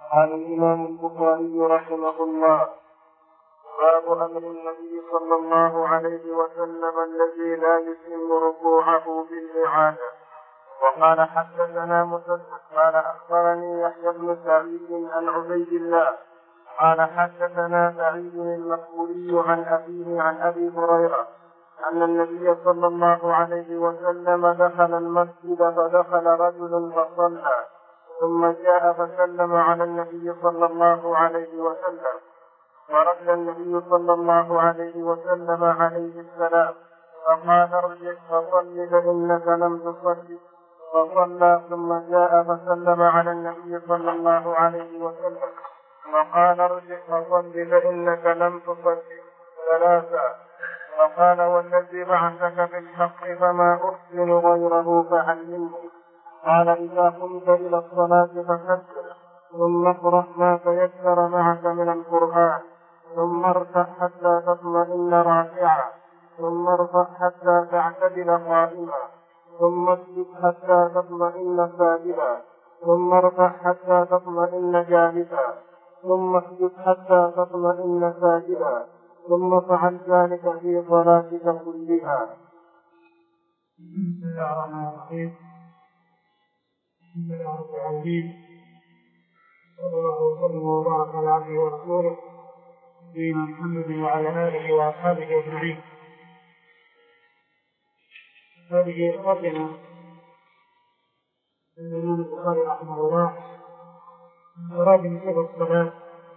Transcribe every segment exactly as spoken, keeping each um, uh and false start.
قال الإمام البخاري رحمه الله: باب أمر النبي صلى الله عليه وسلم الذي لا يتم ركوعه بالإعادة. وقال حدثنا مسدد قال أخبرني يحيى بن سعيد عن عبيد الله قال حدثنا سعيد المقبوري عن أبيه عن أبي هريرة أن النبي صلى الله عليه وسلم دخل المسجد فدخل رجل فصلى ثم جاء فسلم على النبي صلى الله عليه وسلم فرد النبي صلى الله عليه وسلم عليه السلام فقال: ارجع فصل فإنك لم تصل. فصلى ثم جاء فسلم على النبي صلى الله عليه وسلم وقال: ارجع فصل فإنك لم تصل ثلاثا. فقال: والذي بعثك بالحق فما أحسن غيره فعلمني. قال: إذا قمت إلى الصلاة فكبر ثم اقرأ ما تيسر معك من القرآن ثم اركع حتى تطمئن راكعا ثم ارفع حتى تعتدل قائما ثم اسجد حتى تطمئن ساجدا ثم ارفع حتى تطمئن جالسا ثم اسجد حتى تطمئن ساجدا ثم فعل ذلك في صلاتك كلها. بسم الله الرحمن الرحيم. الحمد لله رب العالمين، صلى الله وسلم وبارك على عبده ورسوله نبينا محمد وعلى اله واصحابه اجمعين. هذه تقدم الإمام البخاري رحمه الله أراد من صفة الصلاة،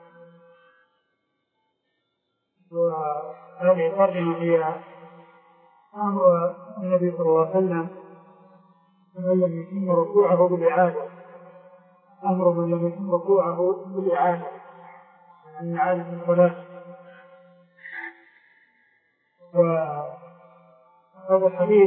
وهذه الترجمة هي أمر النبي صلى الله عليه وسلم من لم يتم ركوعه بالإعادة، أمر من لم يتم ركوعه بالإعادة من إعادة الصلاة. وهذا الحديث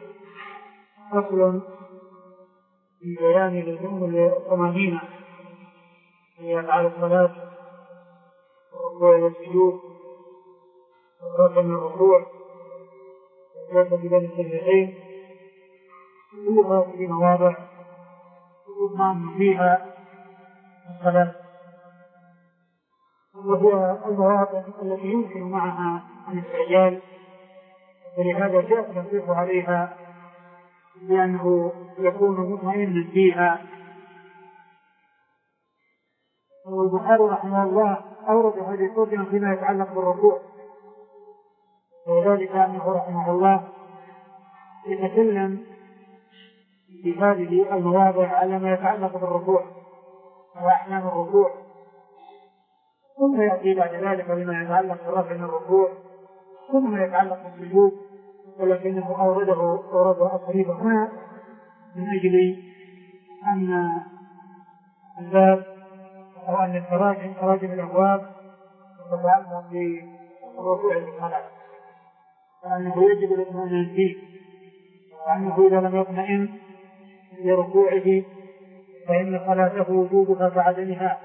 فصل في بيان لزوم الطمأنينة في أفعال الصلاة والركوع والسجود والرفع من الركوع والجلسة بين السجدتين، كل هذه مواضع تضمن فيها الصلاة، وهي المواضع التي يمكن معها الاستعجال، ولهذا جاء التنصيص عليها بأنه يكون مطمئنا فيها. والبخاري رحمه الله أورد هذه الترجمة فيما يتعلق بالركوع، وذلك أنه رحمه الله يتكلم في هذه المواضع على ما يتعلق بالركوع وأحكام الركوع، ثم يأتي بعد ذلك بما يتعلق بالرفع من الركوع، ثم يتعلق بالسجود، ولكنه أورده أورده الطريق هنا من أجل أن الباب أو أن التراجم تراجم الأبواب تتعلق بالركوع في الصلاة، وأنه يجب الاطمئنان فيه، وأنه إذا لم يطمئن في ركوعه فإن صلاته وجودها كعدمها.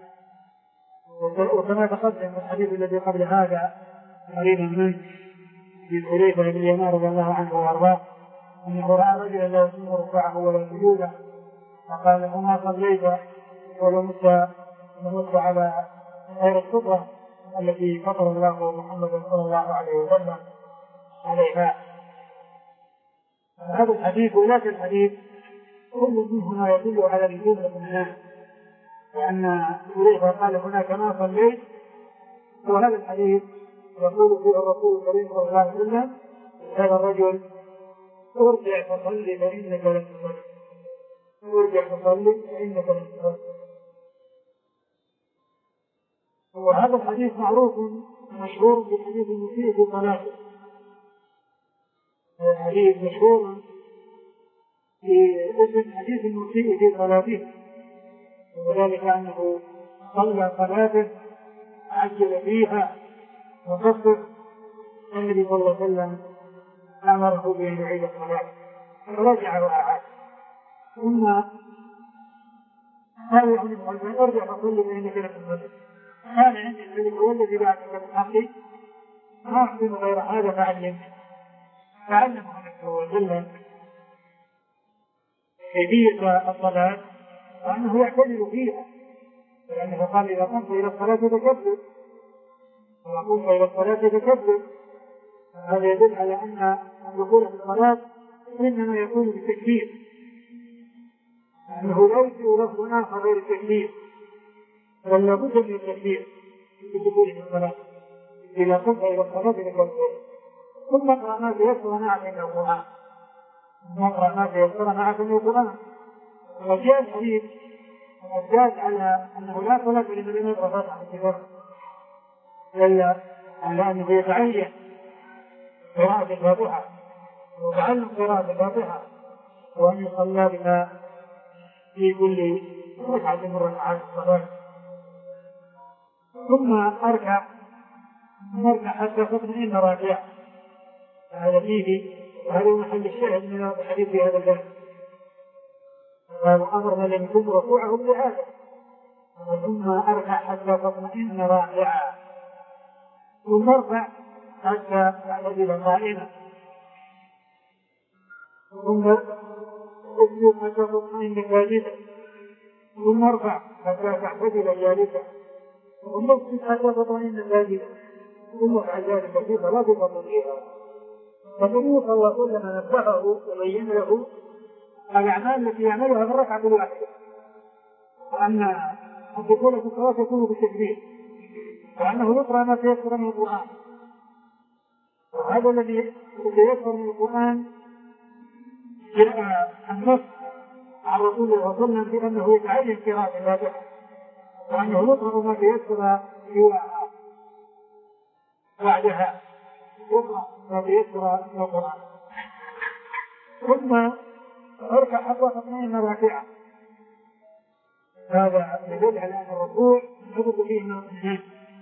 وكما تقدم الحديث الذي قبل هذا قريبا منه من حذيفة بن اليمان رضي الله عنه وارضاه انه راى رجلا لا يتم ركوعه ولا سجوده، فقال له: ما صليت ولو مت على غير الفطره التي فطر الله محمد صلى الله عليه وسلم عليها. هذا الحديث وذاك الحديث كل منهما يدل على لزوم الاطمئنان، لأن حذيفة قال: هناك ما صليت، وهذا الحديث يقول فيه الرسول الكريم صلى الله عليه وسلم: هذا الرجل ارجع فصلي فإنك لم تصلي، ارجع فصلي فإنك لم تصلي. وهذا الحديث معروف مشهور بحديث المسيء في صلاته، الحديث مشهور في اسم حديث المسيء في صلاته، وذلك أنه صلى صلاته عجل فيها وقصر، النبي صلى الله عليه وسلم أمره بأن يعيد الصلاة فرجع وأعاد، ثم قال ابن مسعود: ارجع فصلي فإنك لم تصلي. قال عندي الذي هو الذي بعثك بالحق ما أحسن غير هذا فعلمني. فعلمه النبي صلى الله عليه وسلم كيفية الصلاة وأنه يعتدل فيها، لأنه قال إذا قمت إلى الصلاة فكبر، إذا قمت إلى الصلاة فكبر. هذا يدل على أن الدخول في الصلاة إنما يكون بالتكبير، أنه لا يجوز لفظ آخر غير التكبير، بل لابد من التكبير في الدخول في الصلاة. إذا قمت إلى الصلاة فكبر، ثم اقرأ ما تيسر معك من القرآن، ثم اقرأ ما تيسر معك من القرآن. وجاء الحديث الدال على أنه لا صلاة لمن لم يقرأ فاتحة الكتاب، إلا على أنه يتعين قراءة الفاتحة وتعلم قراءة الفاتحة، وأن يصلى بها في كل ركعة من ركعات الصلاة. ثم أركع مركع حتى تطمئن راكعا. هذا فيه وهذا محل الشاهد من الحديث في هذا الباب. قال أمرنا لم يكن ركوعه بهذا، ثم أركع حتى تطمئن راكعا، ثم ارفع حتى تعتدل قائما، ثم اسجد حتى تطمئن ساجدا، ثم ارفع حتى تعتدل جالسا، ثم اسجد حتى تطمئن ساجدا، ثم افعل ذلك في صلاة تطويعها. فالنبي صلى الله عليه وسلم نبهه وبين له الأعمال التي يعملها في الركعة الواحدة، وأن الدخول في الصلاة يكون بالتكبير، وأنه يقرأ ما تيسر من القرآن. وهذا الذي يتيسر من القرآن جاء النص عن رسول الله صلى الله عليه وسلم بأنه يتعين قراءة الفاتحة، وأنه يقرأ ما تيسر سواها، بعدها يقرأ ما تيسر من القرآن. ثم اركع حتى تطمئن راكعا. هذا يدل على أن الركوع يثبت فيه من الإيمان.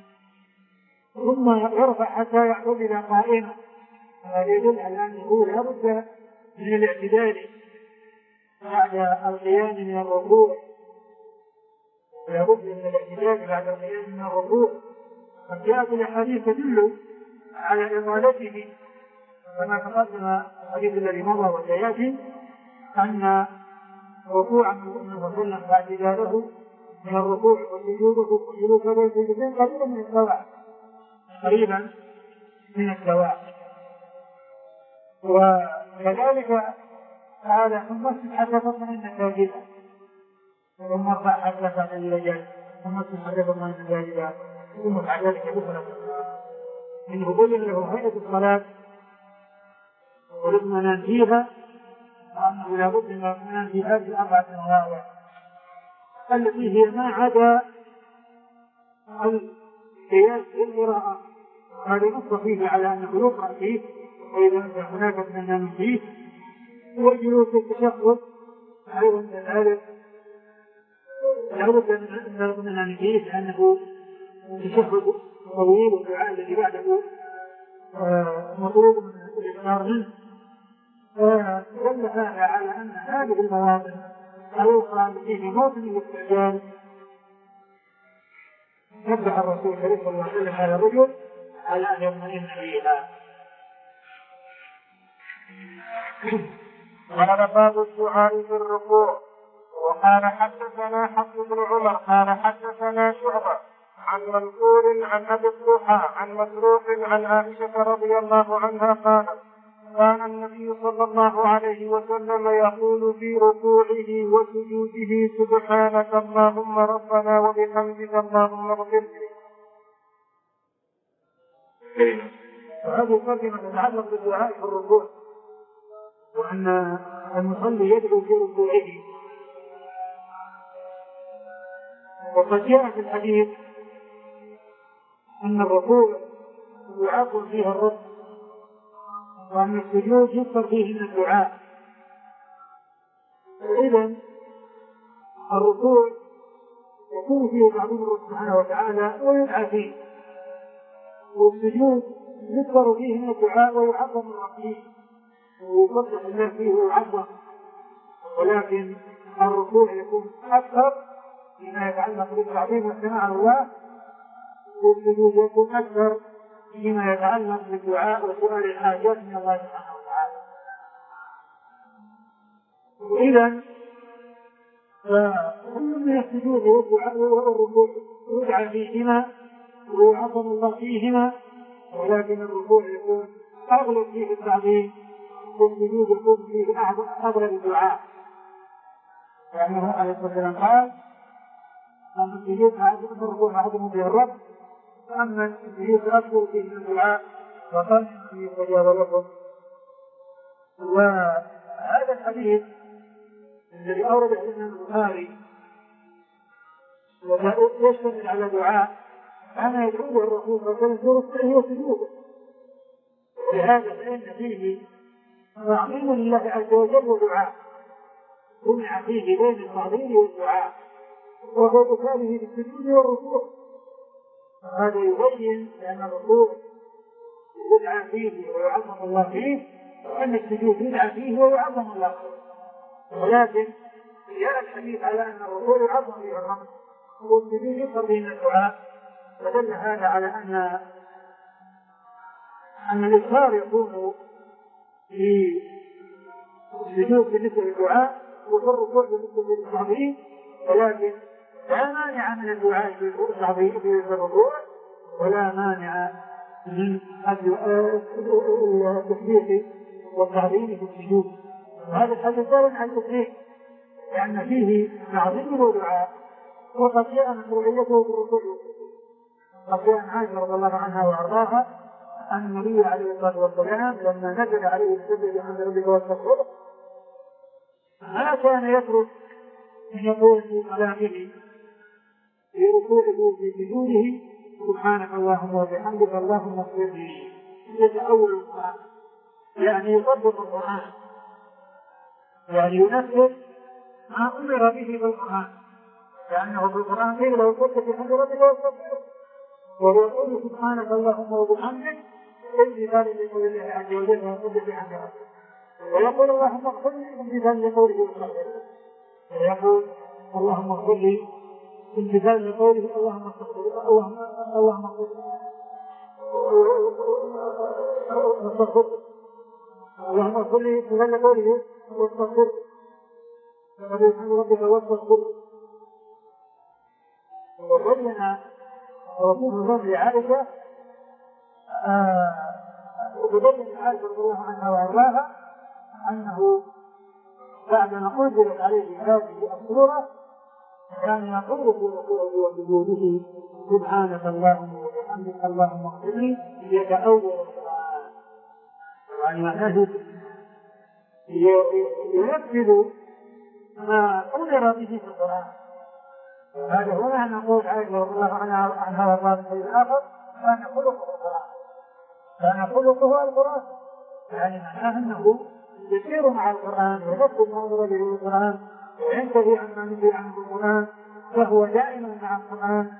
ثم يرفع حتى يعتدل قائما. هذا يدل على أنه لا بد من الاعتدال بعد القيام من الركوع، لا بد من الاعتدال بعد القيام من الركوع. قد جاءت الأحاديث تدل على إطالته، كما تقدم الحديث الذي مضى وسيأتي أن ركوع النبي صلى الله عليه وسلم واعتداله من الركوع والسجود والجلوس والسجود قريبا من السواء، قريبا من السواء. وكذلك هذا ثم اسجد حتى تطمئن ساجدا، ثم ارفع حتى تعتدل جالسا، ثم اسجد حتى تطمئن ساجدا، ثم افعل ذلك بكرة. إنه بين له هيئة الصلاة والاطمئنان فيها، وأنه لا بد من الاطمئنان في هذه الأربعة مواضع التي هي ما عدا القياس بالقراءة. هذا نص فيه على أنه يقرأ فيه وإذا كان هناك اطمئنان فيه، والجلوس التشهد أيضا كذلك لا بد من الاطمئنان فيه، لأنه تشهد طويل والدعاء الذي بعده مطلوب من الإكثار منه. فدل هذا على أن هذه المواطن أوصى فيه موطن الاستعجال. نبه الرسول صلى الله عليه وسلم على الرجل على أن يطمئن فيها. قال باب الدعاء في الركوع. وقال حدثنا حفص بن عمر قال حدثنا شعبة عن منصور عن أبي الضحى عن مسروق عن عائشة رضي الله عنها قالت كان النبي صلى الله عليه وسلم يقول في ركوعه وسجوده سبحانك اللهم ربنا وبحمدك اللهم اغفر لي. وهذه ترجمة تتعلق بالدعاء في الركوع، وأن المصلي يدعو في ركوعه. وقد جاء في الحديث أن الركوع يعظم فيها الرب، وأن السجود يكثر فيه من الدعاء. إذن الركوع يكون فيه تعظيم الله سبحانه وتعالى ويدعى فيه، والسجود يكثر فيه من الدعاء ويعظم الله فيه ويصدق الله فيه ويعظم. ولكن الركوع يكون أكثر فيما يتعلق بالتعظيم والثناء على الله، والسجود يكون أكثر فيما يتعلق بالدعاء وسؤال الحاجات من الله سبحانه وتعالى. إذن كل من السجود والدعاء والركوع يدعى فيهما ويعظم الله فيهما، ولكن الركوع يكون أغلب فيه التعظيم والسجود يكون فيه أغلب الدعاء، لأنه عليه الصلاة والسلام قال: أما السجود فالركوع أعظم به الرب، أما السجود أكثر فيه الدعاء فقال إني استجاب لكم. وهذا الحديث الذي أورد الإمام البخاري يشتمل على دعاء أنا يدعوه الرسول صلى الله عليه وسلم وسجوده، لهذا فإن فيه تعظيم لله عز وجل ودعاء، جمع فيه بين التعظيم والدعاء، وهو مثاله بالسجود والركوع. هذا يبين أن الركوع يدعى فيه ويعظم الله فيه، وأن السجود يدعى فيه ويعظم الله فيه، ولكن جاء الحديث على أن الركوع يعظم فيه الرب والسجود يكثر به من الدعاء، فدل هذا على أن أن الإكثار يكون في السجود بالنسبة للدعاء وفي الركوع بالنسبة للتعظيم، ولكن لا مانع من الدعاء في الركوع ولا مانع من التسبيح والتعظيم في السجود. وهذا الحديث دال على التسبيح لأن فيه تعظيم ودعاء، وقد جاء مشروعيته في الركوع. قد جاء عائشة رضي الله عنها وأرضاها أن النبي عليه الصلاة والسلام لما نزل عليه السجود بحمد ربك واستغفره ما كان يترك أن يقول في كلامه في ركوعه في سجوده: سبحانك اللهم وبحمدك اللهم اغفر لي. يتأول القرآن، يعني يطبق القرآن، يعني ينفذ ما أمر به في القرآن، لأنه في القرآن قيل لو قلت بحمد ربك واستغفره، وهو يقول سبحانك اللهم وبحمدك امتثالا لقول الله عز وجل ويقول بحمد ربك، ويقول اللهم اغفر لي امتثالا لقوله واستغفره، ويقول اللهم اغفر لي امتثالا لقوله اللهم اغفر لي اللهم اللهم اغفر لي اللهم اغفر لي امتثالا لقوله واستغفره، فقد بحمد ربك واستغفره. وبين رسول الله لعائشة وبين عائشة رضي الله عنها وأرضاها أنه بعدما أنزلت عليه هذه السورة كان يقول في ركوعه وسجوده: سبحانك اللهم وبحمدك اللهم اغفر لي، يتأول القرآن، يعني معناه ينفذ ما أمر به في القرآن. هذا هو معنى نقول عائشة رضي الله عنها وأرضاها في الآخر كان خلقه القرآن، كان خلقه القرآن، يعني معناه أنه يسير مع القرآن ويذكر ما أمر به القرآن وينتهي عما نهي عنه القرآن، فهو دائما مع القرآن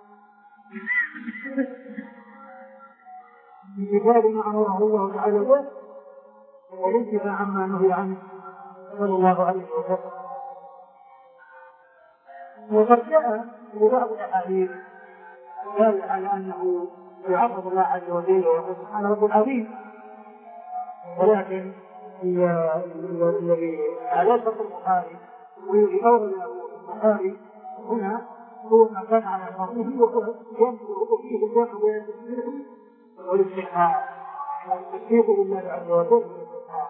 بكتاب ما أمره الله تعالى به وينتهي عما نهي عنه صلى الله عليه وسلم. وقد جاء في بعض الأحاديث دل على أنه يعظم الله عز وجل ويقول سبحان رب العظيم، ولكن الذي على شرط البخاري والذي أورد البخاري هنا هو ما كان على شرطه وينظر فيه الجمع بين التسبيح والاستغفار، التسبيح لله عز وجل والاستغفار.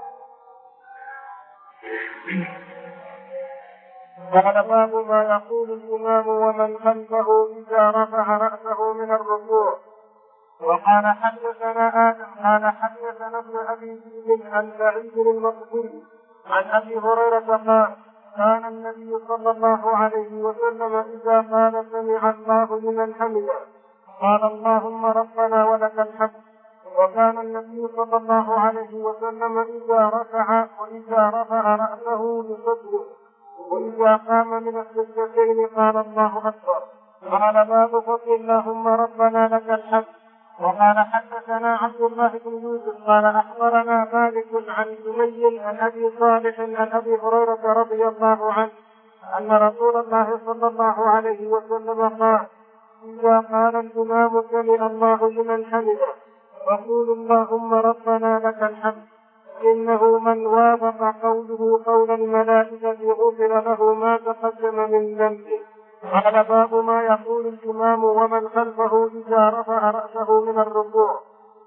قال: باب ما يقول الإمام ومن خلفه إذا رفع رأسه من الركوع. وقال: حدثنا آدم قال حدثنا ابن أبي ذئب عن سعيد المقبري عن أبي هريرة قال: كان النبي صلى الله عليه وسلم إذا قال سمع الله لمن حمده قال: اللهم ربنا ولك الحمد. وكان النبي صلى الله عليه وسلم إذا رفع وإذا رفع رأسه لسجده، وإذا قام من السجدتين قال: الله أكبر. قال: باب فضل اللهم ربنا لك الحمد. وقال: حدثنا عبد الله بن يوسف قال أخبرنا مالك عن سمي عن أبي صالح عن أبي هريرة رضي الله عنه أن رسول الله صلى الله عليه وسلم قال: إذا قال الإمام سمع الله لمن حمده فقولوا اللهم ربنا لك الحمد. إنه من وافق قوله قول الملائكة غفر له ما تقدم من ذنبه. قال باب ما يقول الإمام ومن خلفه إذا رفع رأسه من الركوع.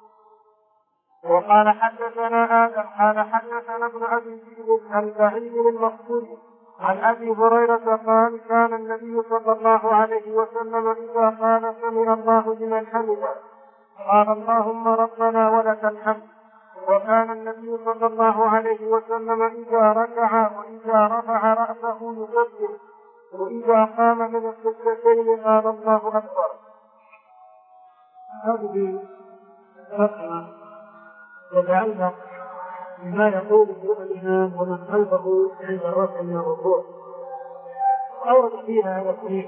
وقال حدثنا آدم قال حدثنا ابن أبي ذئب عن بعيد المقصود عن أبي هريرة قال كان النبي صلى الله عليه وسلم إذا قال سمع الله لمن حمده قال اللهم ربنا ولك الحمد. وكان النبي صلى الله عليه وسلم إذا ركع وإذا رفع رأسه يكبر وإذا قام من السجدتين قال الله أكبر. هذه الفترة يتعلق بما يقوله الإمام ومن خلفه عند الرفع من الركوع. أورد فيها هذا الصحيح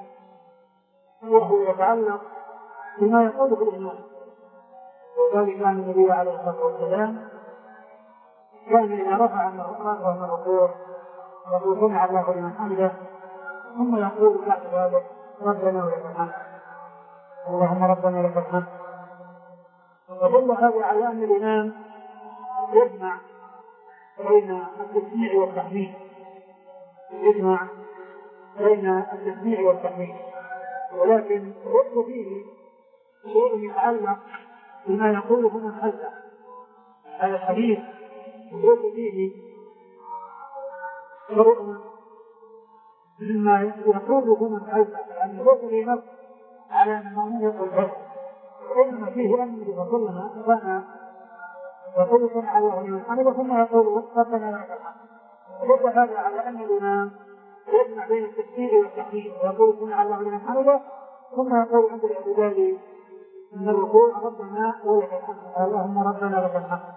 وهو يتعلق بما يقوله الإمام. وذلك كان النبي عليه الصلاة والسلام كان إذا رفع من الركوع يقول سمع الله لمن حمده ثم يقول بعد ذلك ربنا ولك الحمد اللهم ربنا ولك الحمد. ودل هذا على أن الإمام يجمع بين التسميع والتحميد يجمع بين التسميع والتحميد ولكن يدخل فيه شيء يتعلق بما يقوله من خلفه. هذا الحديث يدخل فيه شيء مما يقوله من خلفه لأن يدخل في نفس على أنه يقول هذا وإنما فيه أن يقولنا كان يقول سمع الله لمن حمده ثم يقول ربنا ولك الحمد. يدل هذا على أن الإمام يجمع بين التكبير والتحميد ويقول سمع الله لمن حمده ثم يقول عند الاعتدال من الركوع ربنا ولك الحمد اللهم ربنا ولك الحمد.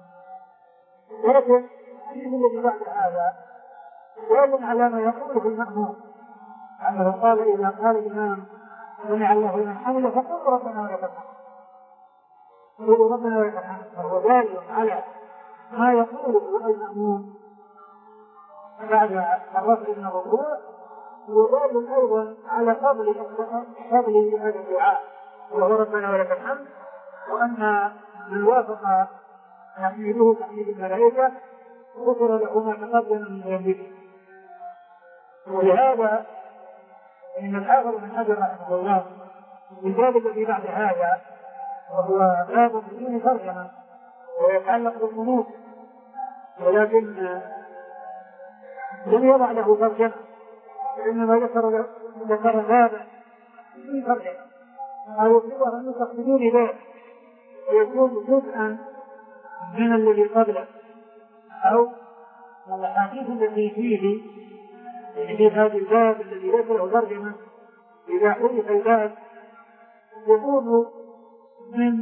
ولكن الحديث الذي بعد هذا يدل على ما يقوله المأموم أنه قال إذا قال الإمام سمع الله لمن حمده فقل ربنا ولك الحمد قولوا ربنا ولك الحمد. فهو دال على ما يقوله المأموم بعد الرفع من الركوع ودال أيضا على فضل فضل هذا الدعاء وهو ربنا ولك الحمد وأن من وافق تحميده تحميد الملائكة غفر له ما تقدم من ذنبه. ولهذا إن الحافظ بن حجر رحمه الله من باب الذي بعد هذا وهو باب بدون ترجمة ويتعلق بالقنوت ولكن لم يضع له ترجمة وإنما ذكر ذكر بابا بدون ترجمة أو يطلبها النسخ بدون باب ويكون جزءا من الذي قبله أو الأحاديث التي فيه في هذا الباب الذي ذكره ترجمة إذا حدث الباب يكون من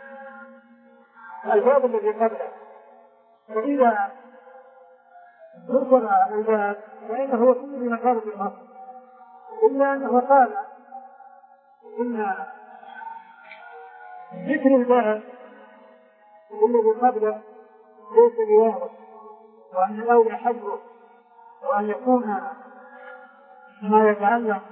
الباب الذي قبله. فإذا ذكر الباب فإنه يكون بمثابة الأصل إلا أنه قال إن ذكر الباب الذي قبله ليس بواضح وأن الأولى حجره وأن يكون ما يتعلق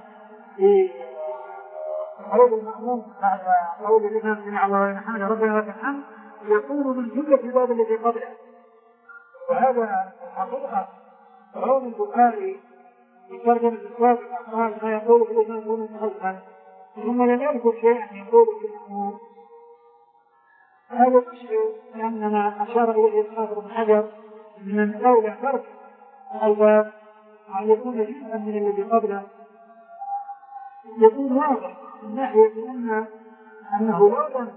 بقول المأموم بعد قول الإمام سمع الله لمن حمده ربنا ولك الحمد يكون من جملة الباب الذي قبله. وهذا حقيقة رواه البخاري في ترجمة السابق قال ما يقول في الإمام هو متحدثا ثم لم يذكر شيئا يقول في الأمور. هذا يشعر لأننا أشار إليه الحافظ بن حجر من الأولى ترك الباب أن يكون جزءا من الذي قبله يكون واضح من ناحية أن أنه لولا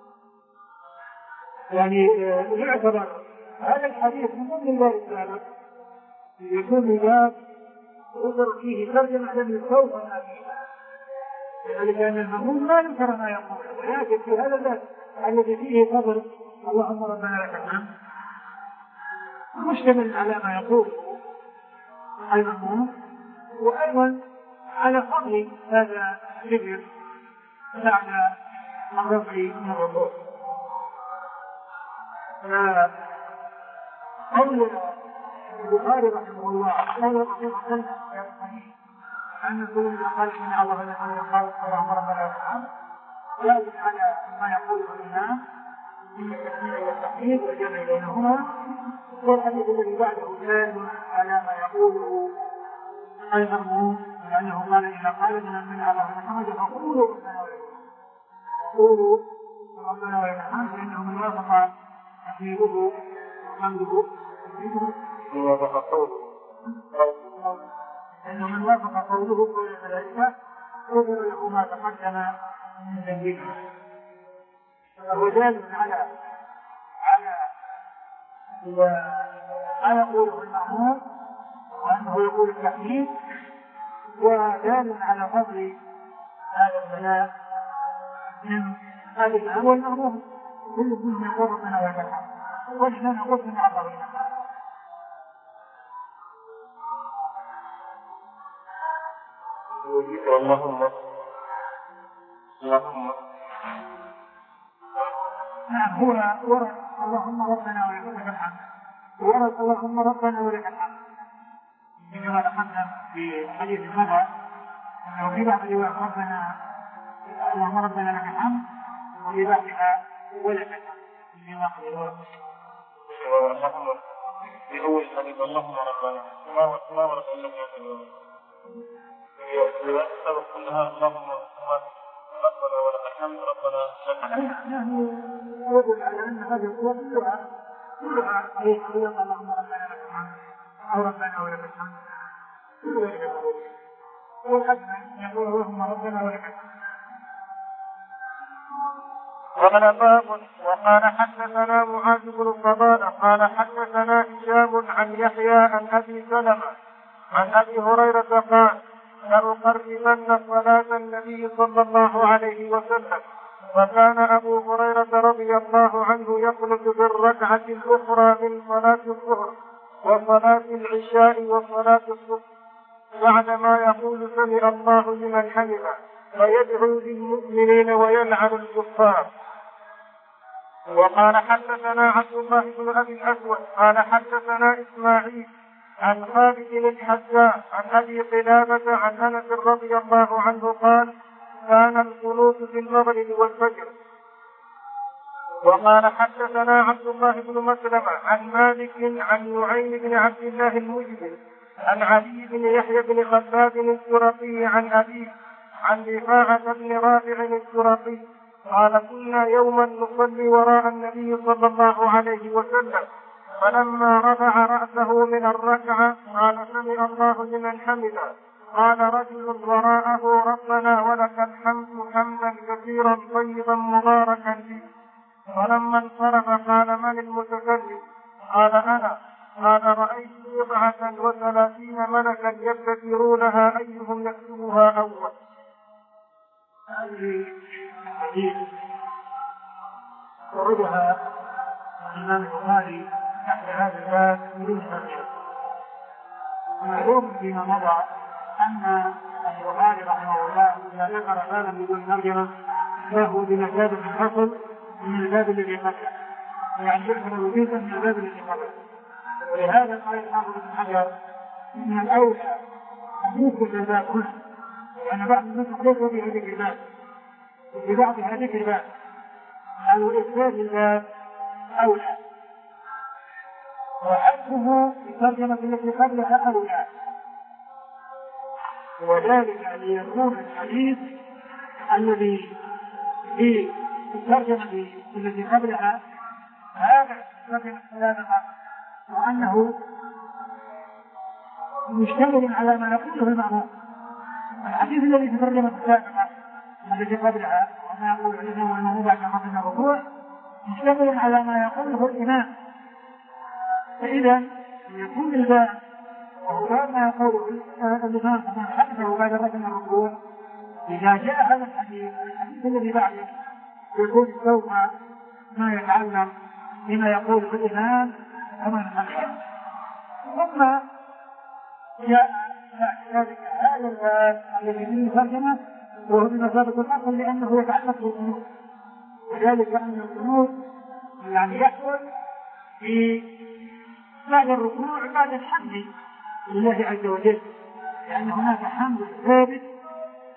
يعني يعتبر هذا الحديث من ضمن الباب السابق يكون الباب يذكر فيه ترجمة للصوت لذلك أن المأموم لا ينكر ما يقول ولكن في هذا الباب الذي فيه قبر اللهم ربنا لك الحمد مشتمل على ما يقول المأموم وأيضا على فضل هذا الذكر بعد الرفع من الركوع. قول البخاري رحمه الله قال رحمه أن كل ما قال سمع الله لمن حمده قال اللهم ربنا لك الحمد يدل على ما يقوله الإمام من التحميد إلى التحميد والجمع بينهما. والحديث الذي بعده دال على ما يقوله المأموم، لأنه قال إذا قال من من على محمد فقولوا ربنا ولك قولوا ربنا ولك الحمد، لأنه من وافق تحميده وحمده من وافق قوله لأنه من وافق قوله قول الملائكة قولوا له ما تقدم من ذنبه. فهو دال على على على قوله المأمور وأنه يقول التحميد، ودال على فضل هذا الثناء من هذا الأمر والمأمور كل منهم يقول ربنا ولك الحمد، ولنا نقول من عظمنا. اللهم اللهم نعم هو ورد اللهم ربنا ولك الحمد، ورد اللهم ربنا ولك الحمد كما تقدم في حديث المرأة أنه في بعض الروايات ربنا اللهم ربنا لك الحمد، وفي بعضها ولك الحمد في واحد الروايات. اللهم في أول حديث اللهم ربنا ما ما ورد إلا في هذا اليوم. الروايات كلها اللهم ربنا ولك الحمد ربنا لك نحن يدل على أن هذه الصور كلها كلها عليه حقيقة اللهم ربنا لك الحمد أو ربنا ولك الحمد والحسن يقول اللهم ربنا ولك الحمد. قال باب وقال حدثنا معاذ بن فضالة قال حدثنا هشام عن يحيى عن أبي سلمة عن أبي هريرة قال لأقربن صلاة النبي صلى الله عليه وسلم، وكان أبو هريرة رضي الله عنه يقنت بالركعة الأخرى من صلاة الظهر وصلاة العشاء وصلاة الصبح بعدما يقول سمع الله لمن حمده ويدعو للمؤمنين ويلعن الكفار. وقال حدثنا عبد الله بن أبي الأسود قال حدثنا إسماعيل عن خالد الحجاج عن أبي قلابة عن أنس رضي الله عنه قال كان القنوت في المغرب والفجر. وقال حدثنا عبد الله بن مسلمة عن مالك عن نعيم بن عبد الله المجمل عن علي بن يحيى بن خباب الزرقي عن أبيه عن رفاعة بن رافع الزرقي قال كنا يوما نصلي وراء النبي صلى الله عليه وسلم، فلما رفع رأسه من الركعة قال سمع الله لمن حمده، قال رجل وراءه ربنا ولك الحمد حمدا كثيرا طيبا مباركا فيه، فلما انصرف قال من المتكلم؟ قال أنا. قال رأيت بضعة وثلاثين ملكا يبتدرونها أيهم يكتبها أول. هذه الحديث وردها الإمام البخاري تحت هذا الباب بدون ترجمة. ومعلوم فيما مضى أن البخاري رحمه الله إذا ذكر بابا بدون ترجمة فهو بمثابة الفصل من الباب الذي قبله، يعني يذكر وجودا من الباب الذي قبله. ولهذا قال الحافظ بن حجر إن الأولى أن يذكر الباب كله، لأن بعض الناس ليس بهذه الباب ببعض هذه الباب أو إثبات الباب أولى، وحسبه الترجمة التي قبلها أولى، وذلك أن يكون الحديث الذي في الترجمة التي قبلها هذا الترجمة السابقة، وأنه مشتمل على ما يقوله المأمور. الحديث الذي في الترجمة السابقة التي قبلها وما يقول الإمام والمأمور بعد ما قبل الركوع مشتمل على ما يقوله الإمام، فإذا يكون الباب وهو ما يقوله الإمام حدثه بعد ركن الركوع. إذا جاء هذا الحديث الحديث الذي بعده يكون سوف ما يتعلم بما يقوله الإمام ومن خلفه. ثم جاء بعد ذلك هذا الباب الذي فيه ترجمة وهو بمثابة الأصل لأنه يتعلق بالقنوت، وذلك أن القنوت يعني يحصل في بعد الركوع بعد الحمد لله عز وجل، لأن هناك حمد ثابت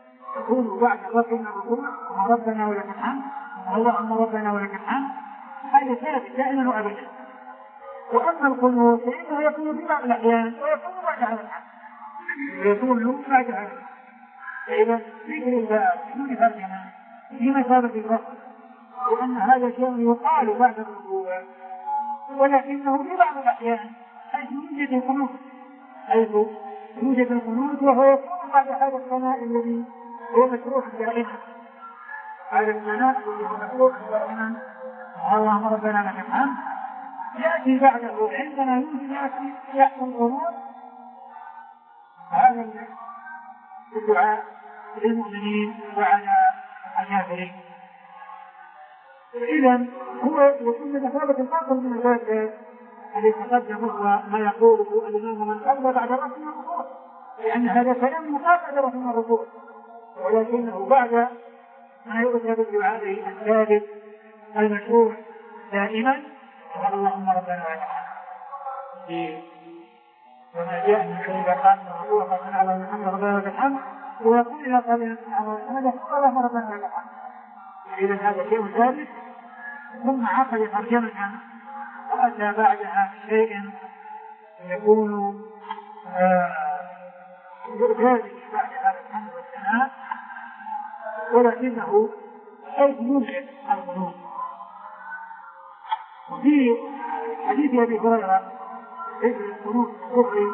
يكون بعد ركن الركوع ربنا ولك الحمد اللهم ربنا ولك الحمد، هذا ثابت دائما وأبدا. وأما القنوت فإنه يكون في بعض الأحيان ويكون بعد هذا الحد، يكون له بعد هذا الحد. فإذا ذكر الله بدون ترجمة في مثابة الفصل، وأن هذا شيء يقال بعد الركوع، ولكنه في بعض الأحيان حيث يوجد القنوت، حيث يوجد القنوت وهو يكون بعد هذا الثناء الذي هو مشروع دائما، هذا الثناء الذي هو مشروع دائما اللهم ربنا لك الحمد، يأتي بعده عندما يوجد يأتي يحصل القنوت هذا الدعاء للمؤمنين وعلى الكافرين. إذا هو يكون مثابة الفاصل من ذلك الذي تقدم هو ما يقوله الإمام من قبل بعد رفع الركوع، لأن هذا كلام مقابل رفع الركوع، ولكنه بعد ما يؤتى بالدعاء الثابت المشروع دائما اللهم ربنا لك الحمد. وما جاء من كلمة قال الركوع فمن على محمد ربنا لك الحمد، ويقول إذا قال محمد اللهم ربنا لك الحمد. إذا هذا شيء ثابت. ثم عقد ترجمة وأتى بعدها شيء يكون ذلك بعد هذا الحمد والثناء، ولكنه حيث يوجد القنوت. وفي حديث أبي هريرة ذكر القنوت الصبح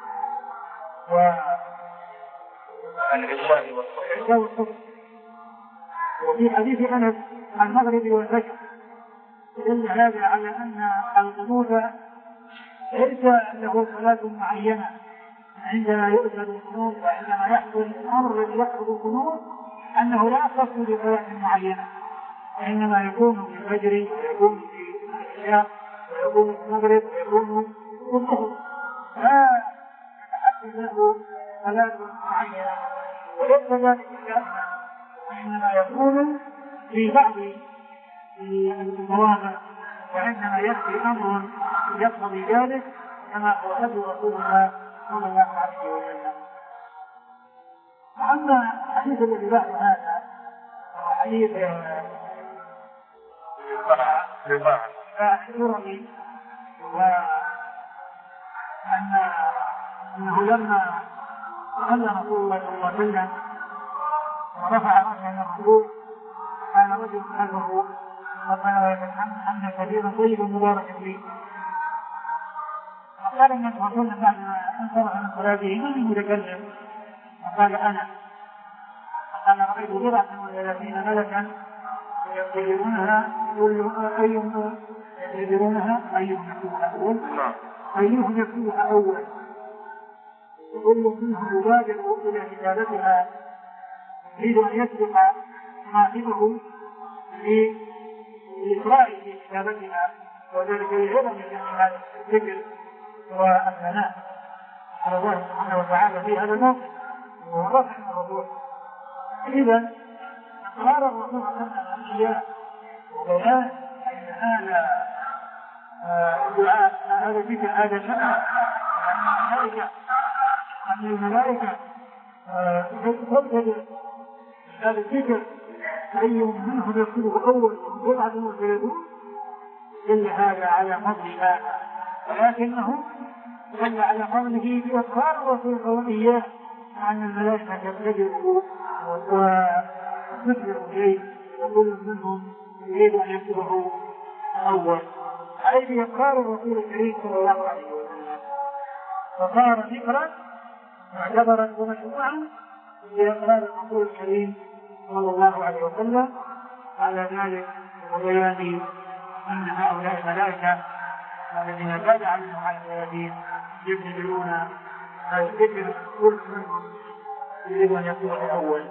والعشاء والصبح، وفي حديث أنس المغرب والفجر، يدل هذا على أن القنوت ليس له صلاة معينة عندما يؤتى بالقنوت، وعندما يحصل الأمر الذي يحصل القنوت أنه لا يختص بصلاة معينة، وإنما يكون في الفجر ويكون في العشاء ويكون في المغرب ويكون في الظهر، لا يتحدث له صلاة معينة. وليس ذلك كأنه وإنما يكون في بعض المواضع، وعندما يأتي أمر يقتضي ذلك كما قال رسول الله صلى الله عليه وسلم. أما الحديث الذي بعد هذا حديث الشرعي، وأنه لما صلى رسول الله صلى الله عليه وسلم ورفع رأسه من الركوع قال رجل خلفه ربنا لك الحمد حمدا كثيرا طيبا مباركا فيه. فقال النبي صلى الله عليه وسلم بعد ما انصرف من صلاته من المتكلم؟ فقال انا. فقال رايت بضعه وثلاثين ملكا يقدرونها ايهم يقدرونها ايهم يكونها اول ايهم يكونها اول، كل منهم يبادر الى كتابتها يريد ان يسبق صاحبه لإقراء في كتابتها، وذلك لعظم هذا الذكر والثناء على الله سبحانه وتعالى في هذا الموقف ورفع الركوع. إذا أقرار الرسول صلى الله عليه وسلم إياه وبيان أن هذا الدعاء هذا الذكر هذا شأن الملائكة أن الملائكة تبتدئ هذا الذكر أيهم منهم يكتبه أول بضعة وثلاثون، دل هذا على فضل هذا، ولكنه دل على فضله بإقرار الرسول إياه أن الملائكة تبتدئه وتبتدئ إليه وكل منهم يريد أن يكتبه أول، أي بإقرار الرسول الكريم صلى الله عليه وسلم، فصار ذكرا معتبرا ومشروعا بإقرار الرسول الكريم صلى الله عليه وسلم على ذلك، وبيان أن هؤلاء الملائكة الذين زاد عنهم على الثلاثين يبتدئون الذكر كل منهم يريد أن يكون الأول.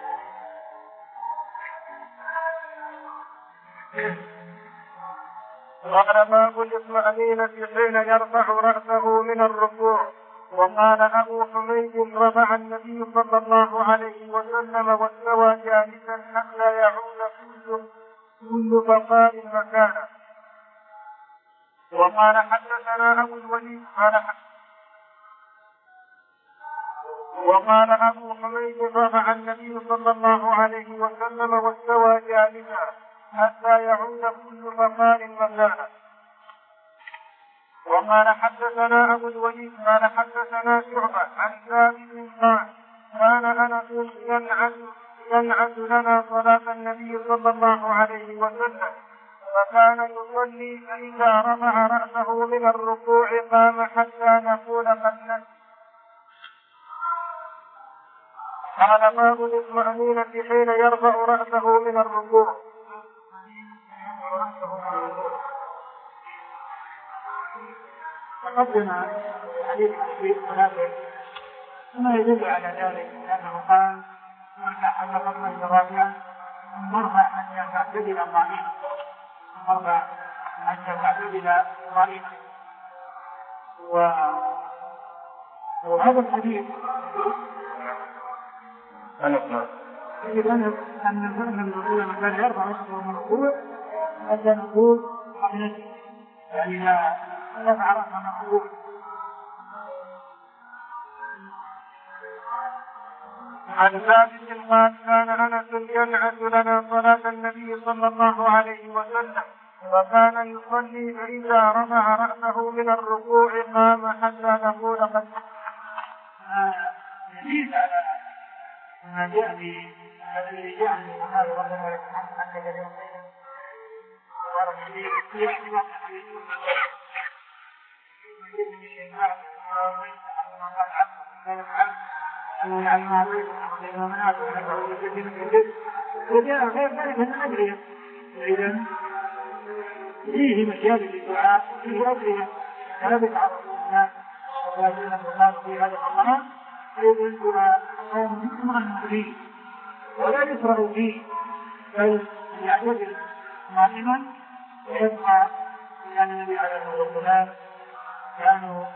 قال باب الإطمئنين حين يرفع رأسه من الركوع. وقال أبو حميد رفع النبي صلى الله عليه وسلم واستوى جالسا حتى يعود كل كل بقاء مكانه. وقال حدثنا أبو الوليد قال وقال أبو حميد رفع النبي صلى الله عليه وسلم واستوى جالسا حتى يعود كل مكان مكانه. وقال حدثنا أبو الوليد قال حدثنا شعبة عن ثابت قال كان أنس ينعت ينعت لنا صلاة النبي صلى الله عليه وسلم فكان يصلي فإذا رفع رأسه من الركوع قام حتى نقول قد نسي. قال باب الاطمأنينة حين يرفع رأسه من الركوع. تقدم حديث التشبيه ثلاثة وما يدل على ذلك لأنه قال مرفع حتى تطمئن راجعا مرفع حتى تعتدل قائما مرفع حتى تعتدل قائما. وهذا الحديث يجب أن أن الرسول من كان يرفع رأسه من الركوع حتى نقول قد نسي يعني لا رفع رأسه من الركوع. عن ثابت قال كان أنس ينعت لنا صلاة النبي صلى الله عليه وسلم وكان يصلي فإذا رفع رأسه من الركوع قام حتى نقول قد يزيد على ما جاء في هذا الذي جاء من الصحابة رضي الله عنهم حتى اليوم وجاء غير ذلك من الأدعية. إذن فيه مجال للدعاء وفيه أدعية ثابت على رسول الله صلى الله عليه وسلم في هذا القرآن أيضا الدعاء قوم يسمع فيه ولا يسرع فيه بل يعتدل قائما ويبقى لأن النبي عليه الصلاة والسلام كانوا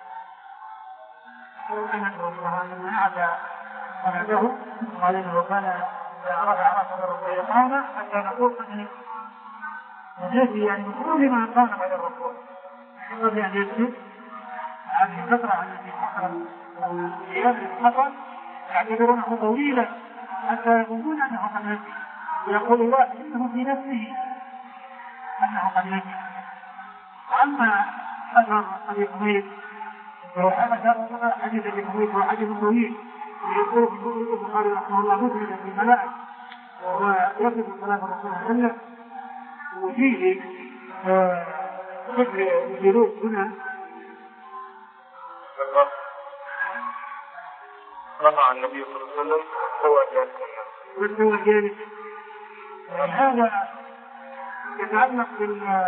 كان الرسول لما أعلى صنعته قال إنه كان رفع رأسه الركوع قام حتى نقول قد نسي يعني كل ما قام بعد الركوع يقول يعني يسجد هذه الفترة التي حصلت والقيام الحصل يعتبرونه طويلا حتى يقولون أنه قد نسي ويقول الله إنه في نفسه أنه قد نسي. وأما أثر أبي حميد وحدث حديث أبي حميد هو حديث طويل يقول في البخاري رحمه الله مسند في الملاعب وهو يصف صلاة الرسول صلى الله عليه وسلم وفيه ذكر الجلوس هنا رفع النبي صلى الله عليه وسلم هو جالس وهو جالس. هذا يتعلق بال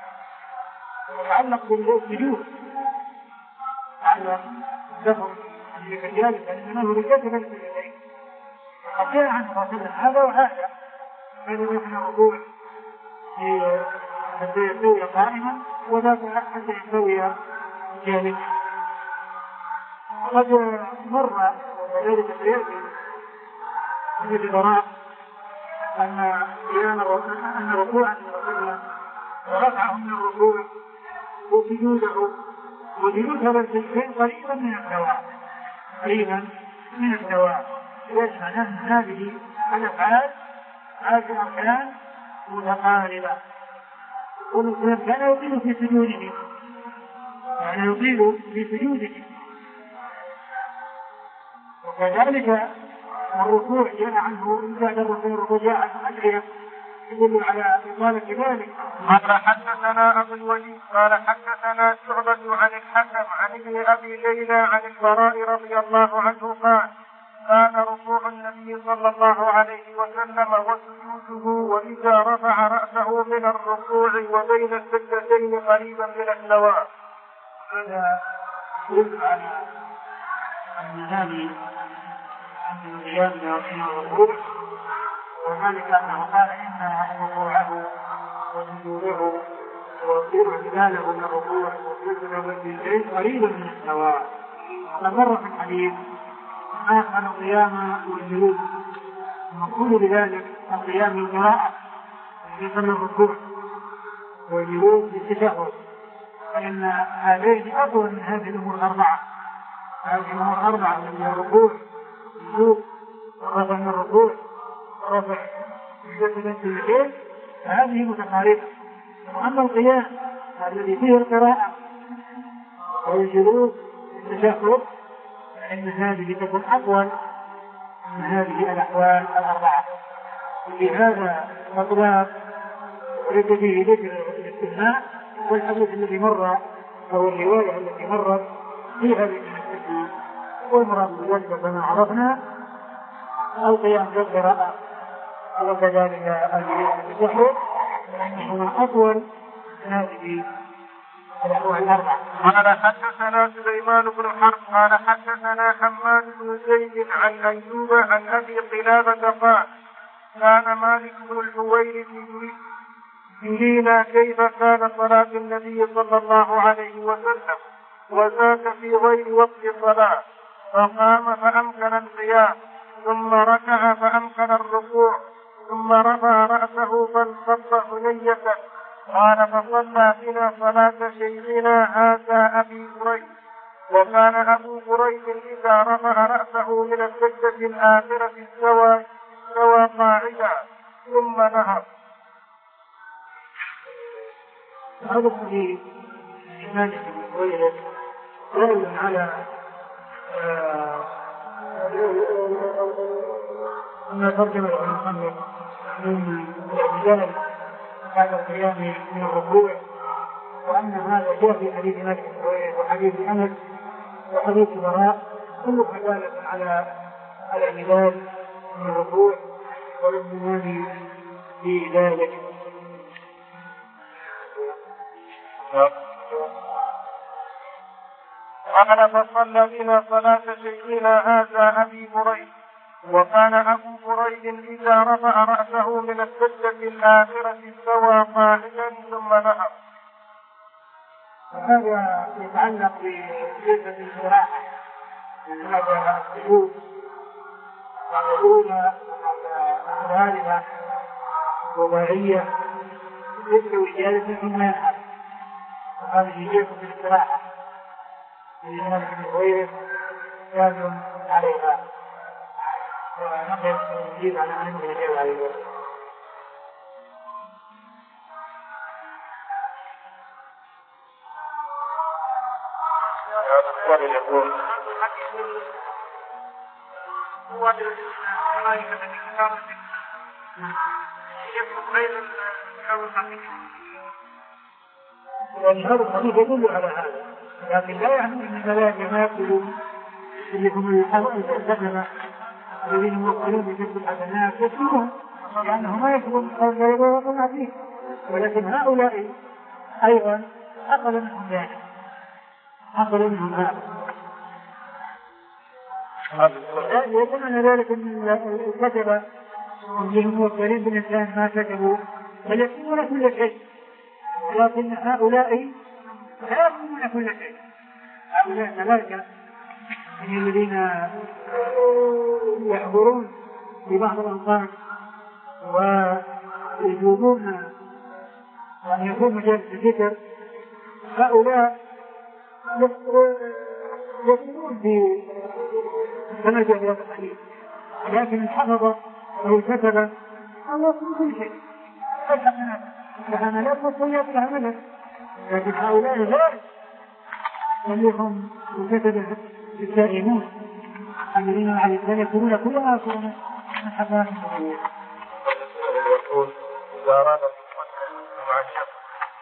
يتعلق بالسجود على الدفر اللي في جالس لأنه رجال بس إليه وقد جاء عنه صلى الله عليه وسلم هذا وهذا كان يمكن الركوع حتى يستوي قائما وذاك حتى يستوي جالس. قد مر وذلك سيأتي في البراء أن أن ركوعا ورفعه من الركوع وسجوده وجلوس هذا الشيء قريبا من السواء قريبا من السواء يشهد أن هذه الأفعال هذه الأركان متقاربة والإنسان كان يطيل في سجوده يعني يطيل في سجوده وكذلك الركوع جاء عنه بعد الركوع جاء عنه أدعية يدل على إطالة ذلك. قال حدثنا أبو الوليد قال حدثنا شعبة عن الحكم عن ابن أبي ليلى عن البراء رضي الله عنه قال كان ركوع النبي صلى الله عليه وسلم وسجوده وإذا رفع رأسه من الركوع وبين السجدتين قريبا من السواء. هذا يدل على أن هذه أن القيام من الركوع وذلك أنه قال إن ركوعه وسجوده واعتداله من الركوع وسجوده بالجيش قريبا من السواء. فمر في الحديث ما كان القيام والجلوس المقصود بذلك القيام بالقراءة في صلاة الركوع والجلوس بالتشهد فإن هذين أفضل من هذه الأمور الأربعة. هذه الأمور الأربعة من الركوع الجلوس والرفع من الركوع ورفع الجسد في الجيش هذه متقاربة. وأما القيام الذي فيه القراءة والجلوس التشهد فإن هذه تكون أطول من هذه الأحوال الأربعة. في هذا الأطلاق رد فيه ذكر الاستثناء، والحديث الذي مر أو الرواية التي مرت فيها الاستثناء، والمراد بذلك كما عرفنا القيام بالقراءة وكذلك التشهد فإنهما أطول من هذه الأنواع الأربعة. قال حدثنا سليمان بن حرب قال حدثنا حماد بن زيد عن أيوب عن أبي قلابة قال كان مالك بن الحويرث يرينا كيف كان صلاة النبي صلى الله عليه وسلم وذاك في غير وقت الصلاة، فقام فأمكن القيام ثم ركع فأمكن الركوع ثم رفع رأسه فانصب حنية. قال فصلى بنا صلاة شيخنا هذا أبي بريد، وكان أبو بريد إذا رفع رأسه من السجدة الآخرة استوى استوى قاعدا ثم نهض. هذا الحديث مالك بن الحويرث دل على أن ترجمة المصنف من الاعتدال بعد القيام من الركوع، وأن هذا جاء في حديث مالك بن الحويرث وحديث أنس وحديث براء كلها دالة على الاعتدال من الركوع والانضمام في ذلك. قال فصلى بنا صلاة شيخنا هذا أبي بريد، وكان أبو بريد إذا رفع رأسه من السجدة الآخرة استوى قاعدا ثم نهض. هذا يتعلق بجلسة الاستراحة من هذا السجود وعلونا غالبة رباعية يستوي جالسا ثم ينهض، وهذه جلسة الاستراحة من مالك بن الحويرث كان عليها، ونقل نجيب على أنه يجب عليه. يقول هو هذا الحديث يدل على هذا، لكن لا يعني ان ذلك ما يقولون اللي هم الحسنة الذين موكلون بكتب الحسنات يكفرون، لانه ما يكفرون قول ويقولون فيه، ولكن هؤلاء ايضا اقل منهم ذلك، اقل منهم هذا. يقول أن ذلك ان الكتبة اللي هم موكلين بالإنسان ما كتبوا بل يكتبون كل شيء، لكن هؤلاء لا يكتبون كل شيء. هؤلاء ملائكة من الذين يحضرون في بعض الأوقات ويجوزون أن يكون مجال الذكر، هؤلاء يكتبون في كما جاء في الحديث، لكن الحفظة أو الكتبة الله يكتب كل شيء الحسنات الحملات والسيئات الحملات، لكن هؤلاء لا يليهم الكتبة السائمون الذين على الإسلام يكتبون كل ما يكون من حسنات الحملات. يقول إذا أراد مع الشخص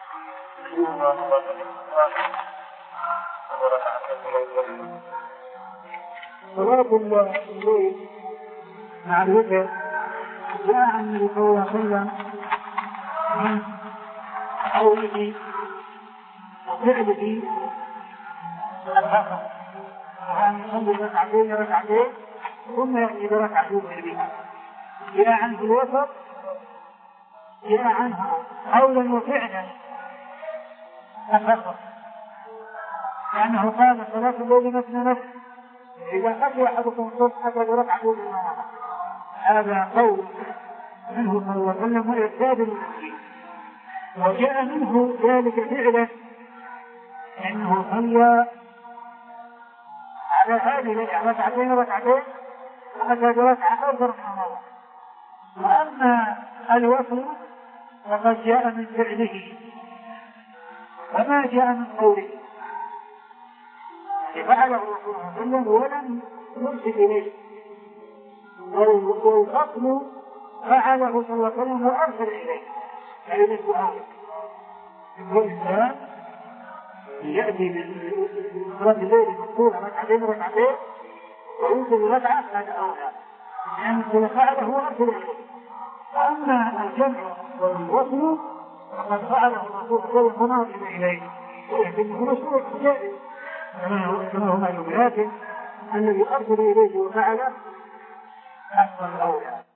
صلاة الليل مع الوتر جاء عن النبي صلى الله عليه وسلم من قوله وفعله الحسن، وأن يصلي ركعتين ركعتين ثم يأتي بركعتين بها. جاء عنه الوسط، جاء عنه قولا وفعلا الحسن، لأنه قال صلاة الليل مثنى مثنى إذا خشي أحدكم الصبح حتى بركعتين بها. هذا قول منه صلى الله عليه وسلم وإرشاد المسلمين، وجاء منه ذلك فعلا أنه صلى على هذه ركعتين ركعتين حتى بركعة أكثر من الله. وأما الوصل فقد جاء من فعله وما جاء من قوله، فعله رسول الله صلى الله عليه وسلم ولم يرسل إليه، والفصل فعله صلى الله عليه وسلم وأرسل إليه، يعني السؤال الإنسان يأتي بالصلاة الليل المفتوحة ركعتين ركعتين ويوصل ركعة هذا أولى، لأنه فعله وأرسل إليه. أما الجمع والوصل فقد فعله الرسول صلى الله عليه وسلم وأرسل إليه، ولكنه مشروع جائز كما هو معلوم، لكن الذي أرسل إليه وفعله أحسن الأولى.